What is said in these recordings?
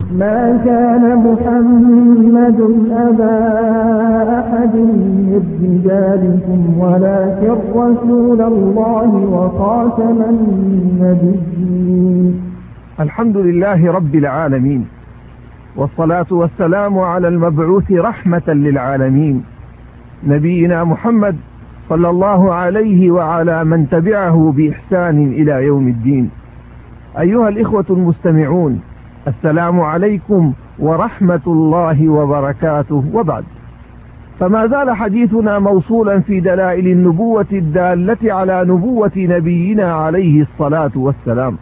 ما كان محمد أبا أحد من رجالكم ولكن رسول الله وخاتم النبيين. الحمد لله رب العالمين، والصلاة والسلام على المبعوث رحمة للعالمين نبينا محمد صلى الله عليه وعلى من تبعه بإحسان إلى يوم الدين. أيها الإخوة المستمعون، السلام عليكم ورحمة الله وبركاته، وبعد. فما زال حديثنا موصولا في دلائل النبوة الدالة على نبوة نبينا عليه الصلاة والسلام.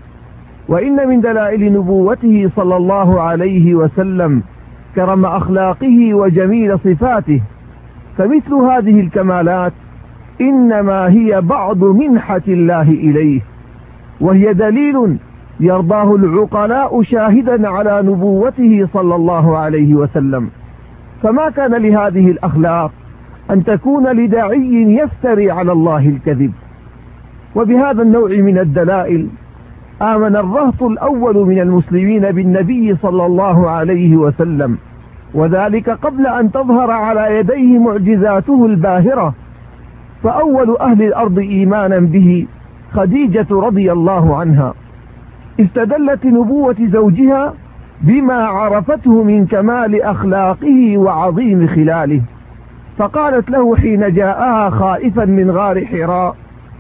وإن من دلائل نبوته صلى الله عليه وسلم كرم أخلاقه وجميل صفاته، فمثل هذه الكمالات إنما هي بعض منحة الله إليه، وهي دليل يرضاه العقلاء شاهدا على نبوته صلى الله عليه وسلم. فما كان لهذه الأخلاق أن تكون لداعي يفتري على الله الكذب. وبهذا النوع من الدلائل آمن الرهط الأول من المسلمين بالنبي صلى الله عليه وسلم، وذلك قبل أن تظهر على يديه معجزاته الباهرة. فأول أهل الأرض إيمانا به خديجة رضي الله عنها، استدلت نبوة زوجها بما عرفته من كمال أخلاقه وعظيم خلاله، فقالت له حين جاءها خائفا من غار حراء: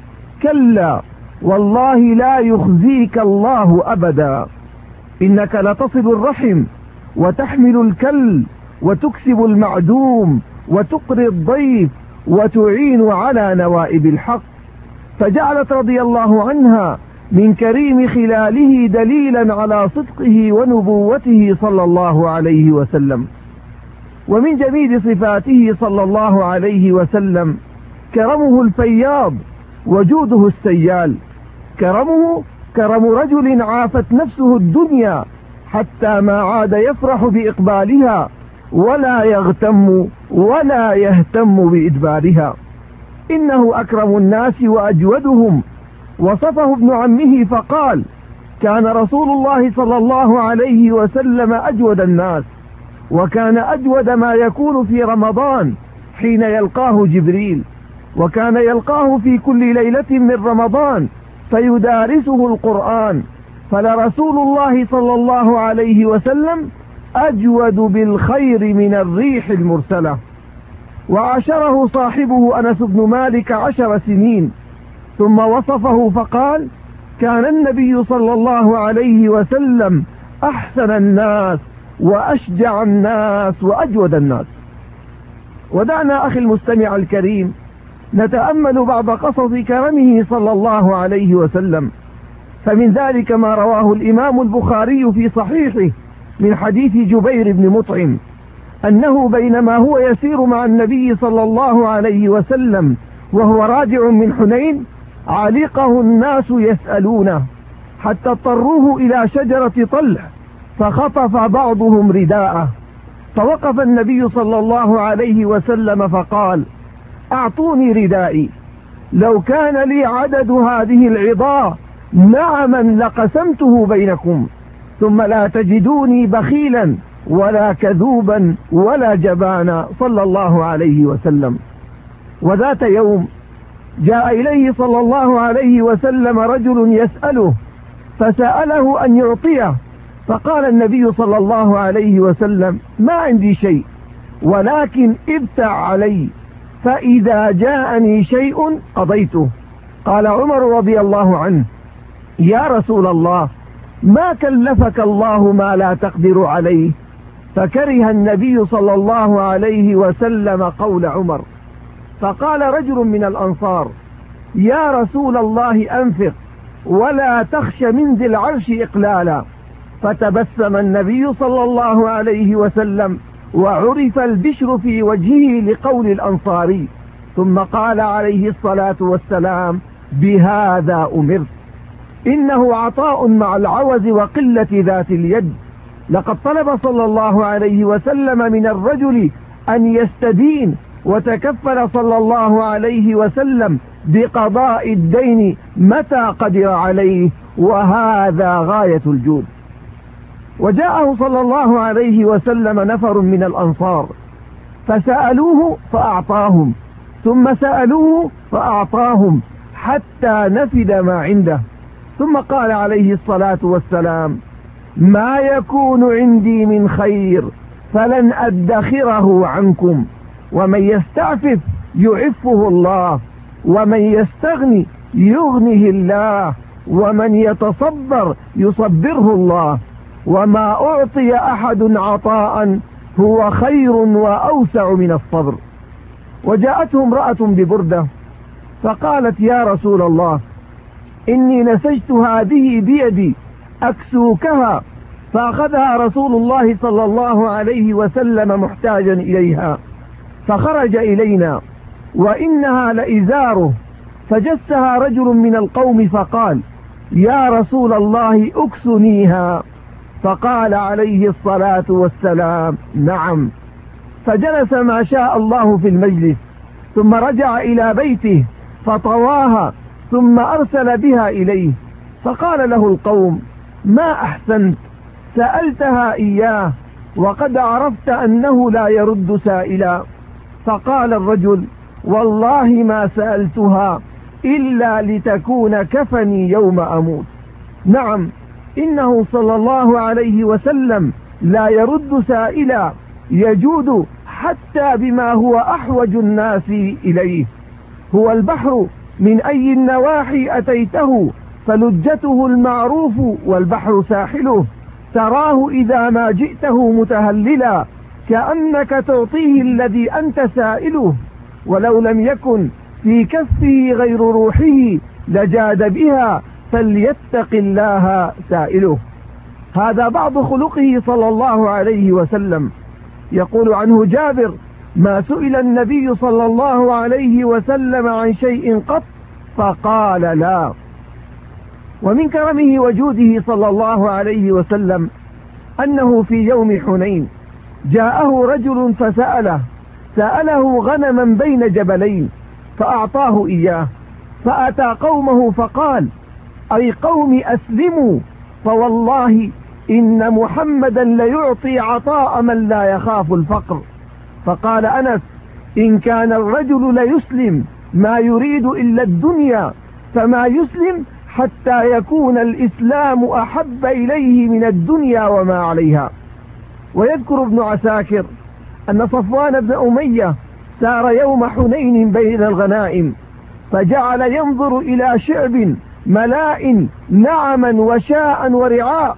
كلا والله لا يخزيك الله أبدا، إنك لتصل الرحم وتحمل الكل وتكسب المعدوم وتقري الضيف وتعين على نوائب الحق. فجعلت رضي الله عنها من كريم خلاله دليلا على صدقه ونبوته صلى الله عليه وسلم. ومن جميل صفاته صلى الله عليه وسلم كرمه الفياض وجوده السيال. كرمه كرم رجل عافت نفسه الدنيا حتى ما عاد يفرح بإقبالها ولا يغتم ولا يهتم بإدبارها. إنه أكرم الناس وأجودهم. وصفه ابن عمه فقال: كان رسول الله صلى الله عليه وسلم أجود الناس، وكان أجود ما يكون في رمضان حين يلقاه جبريل، وكان يلقاه في كل ليلة من رمضان فيدارسه القرآن. فلرسول الله صلى الله عليه وسلم أجود بالخير من الريح المرسلة. وعاشره صاحبه أنس بن مالك 10 سنين، ثم وصفه فقال: كان النبي صلى الله عليه وسلم أحسن الناس وأشجع الناس وأجود الناس. ودعنا أخي المستمع الكريم نتأمل بعض قصص كرمه صلى الله عليه وسلم. فمن ذلك ما رواه الإمام البخاري في صحيحه من حديث جبير بن مطعم أنه بينما هو يسير مع النبي صلى الله عليه وسلم وهو راجع من حنين علقه الناس يسألونه، حتى اضطروه إلى شجرة طلح فخطف بعضهم رداءه، فوقف النبي صلى الله عليه وسلم فقال: أعطوني ردائي، لو كان لي عدد هذه العظاه نعما لقسمته بينكم، ثم لا تجدوني بخيلا ولا كذوبا ولا جبانا، صلى الله عليه وسلم. وذات يوم جاء إليه صلى الله عليه وسلم رجل يسأله، فسأله أن يعطيه، فقال النبي صلى الله عليه وسلم: ما عندي شيء، ولكن ابتع علي، فإذا جاءني شيء قضيته. قال عمر رضي الله عنه: يا رسول الله، ما كلفك الله ما لا تقدر عليه؟ فكره النبي صلى الله عليه وسلم قول عمر. فقال رجل من الأنصار: يا رسول الله، أنفق ولا تخش من ذي العرش إقلالا. فتبسم النبي صلى الله عليه وسلم وعرف البشر في وجهه لقول الأنصاري، ثم قال عليه الصلاة والسلام: بهذا أمرت. إنه عطاء مع العوز وقلة ذات اليد. لقد طلب صلى الله عليه وسلم من الرجل أن يستدين، وتكفل صلى الله عليه وسلم بقضاء الدين متى قدر عليه، وهذا غاية الجود. وجاءه صلى الله عليه وسلم نفر من الأنصار فسألوه فأعطاهم، ثم سألوه فأعطاهم، حتى نفد ما عنده. ثم قال عليه الصلاة والسلام: ما يكون عندي من خير فلن أدخره عنكم، ومن يستعفف يعفه الله، ومن يستغني يغنه الله، ومن يتصبر يصبره الله، وما أعطي أحد عطاء هو خير وأوسع من الصبر. وجاءته امرأة ببردة فقالت: يا رسول الله، إني نسجت هذه بيدي أكسوكها. فأخذها رسول الله صلى الله عليه وسلم محتاجا إليها، فخرج إلينا وإنها لإزاره، فجسها رجل من القوم فقال: يا رسول الله أكسنيها. فقال عليه الصلاة والسلام: نعم. فجلس ما شاء الله في المجلس، ثم رجع إلى بيته فطواها، ثم أرسل بها إليه. فقال له القوم: ما أحسنت، سألتها إياه وقد عرفت أنه لا يرد سائلا. فقال الرجل: والله ما سألتها إلا لتكون كفني يوم أموت. نعم، إنه صلى الله عليه وسلم لا يرد سائلا، يجود حتى بما هو أحوج الناس إليه. هو البحر من أي النواحي أتيته فلجته المعروف، والبحر ساحله، تراه إذا ما جئته متهللا، كأنك تعطيه الذي أنت سائله، ولو لم يكن في كفه غير روحه لجاد بها، فليتق الله سائله. هذا بعض خلقه صلى الله عليه وسلم. يقول عنه جابر: ما سئل النبي صلى الله عليه وسلم عن شيء قط فقال لا. ومن كرمه وجوده صلى الله عليه وسلم أنه في يوم حنين جاءه رجل سأله غنما بين جبلين فأعطاه إياه، فأتى قومه فقال: أي قوم أسلموا، فوالله إن محمدا ليعطي عطاء من لا يخاف الفقر. فقال أنس: إن كان الرجل ليسلم ما يريد إلا الدنيا فما يسلم حتى يكون الإسلام أحب إليه من الدنيا وما عليها. ويذكر ابن عساكر أن صفوان بن أمية سار يوم حنين بين الغنائم، فجعل ينظر إلى شعب ملاء نعما وشاء ورعاء،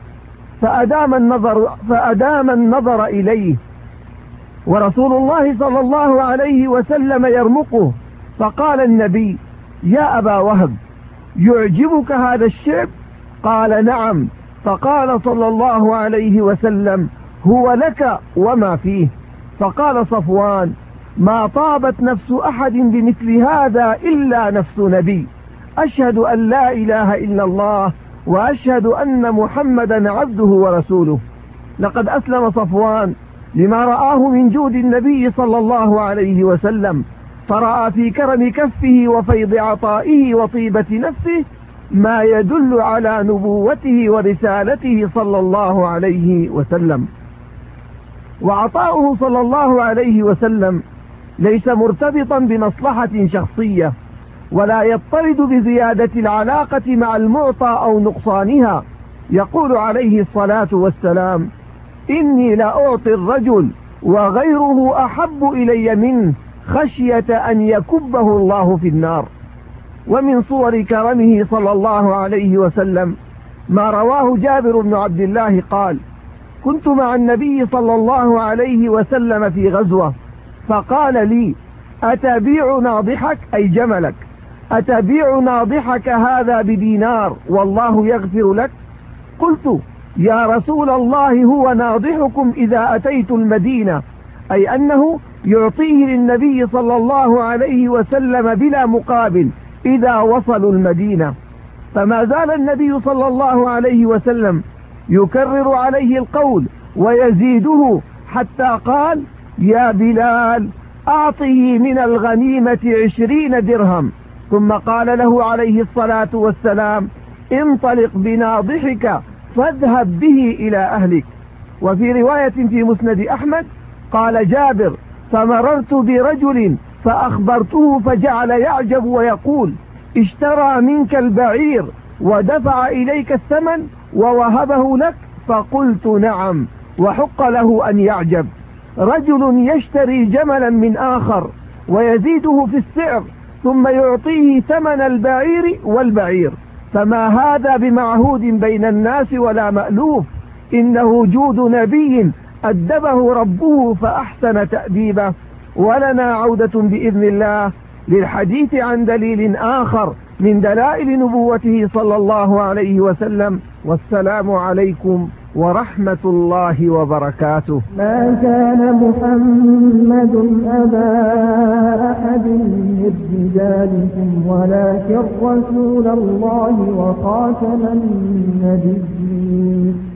فأدام النظر إليه، ورسول الله صلى الله عليه وسلم يرمقه. فقال النبي: يا أبا وهب، يعجبك هذا الشعب؟ قال: نعم. فقال صلى الله عليه وسلم: هو لك وما فيه. فقال صفوان: ما طابت نفس أحد بمثل هذا إلا نفس نبي، أشهد أن لا إله إلا الله وأشهد أن محمدا عبده ورسوله. لقد أسلم صفوان لما رآه من جود النبي صلى الله عليه وسلم، فرأى في كرم كفه وفيض عطائه وطيبة نفسه ما يدل على نبوته ورسالته صلى الله عليه وسلم. وعطاؤه صلى الله عليه وسلم ليس مرتبطا بمصلحة شخصية، ولا يضطرد بزيادة العلاقة مع المعطى أو نقصانها. يقول عليه الصلاة والسلام: إني لأعطي الرجل وغيره أحب إلي منه خشية أن يكبه الله في النار. ومن صور كرمه صلى الله عليه وسلم ما رواه جابر بن عبد الله قال: كنت مع النبي صلى الله عليه وسلم في غزوة، فقال لي: أتبيع ناضحك أي جملك، أتبيع ناضحك هذا بدينار والله يغفر لك؟ قلت: يا رسول الله، هو ناضحكم إذا أتيت المدينة، أي أنه يعطيه للنبي صلى الله عليه وسلم بلا مقابل إذا وصلوا المدينة. فما زال النبي صلى الله عليه وسلم يكرر عليه القول ويزيده، حتى قال: يا بلال، أعطه من الغنيمة 20 درهم. ثم قال له عليه الصلاة والسلام: انطلق بناضحك فاذهب به إلى أهلك. وفي رواية في مسند أحمد قال جابر: فمررت برجل فأخبرته فجعل يعجب ويقول: اشترى منك البعير ودفع إليك الثمن ووهبه لك؟ فقلت: نعم، وحق له أن يعجب. رجل يشتري جملا من آخر ويزيده في السعر ثم يعطيه ثمن البعير والبعير، فما هذا بمعهود بين الناس ولا مألوف، إنه جود نبي أدبه ربه فأحسن تأديبه. ولنا عودة بإذن الله للحديث عن دليل آخر من دلائل نبوته صلى الله عليه وسلم. والسلام عليكم ورحمة الله وبركاته. ما كان محمد أبا أحد من رجالكم ولكن رسول الله وخاتم النبيين.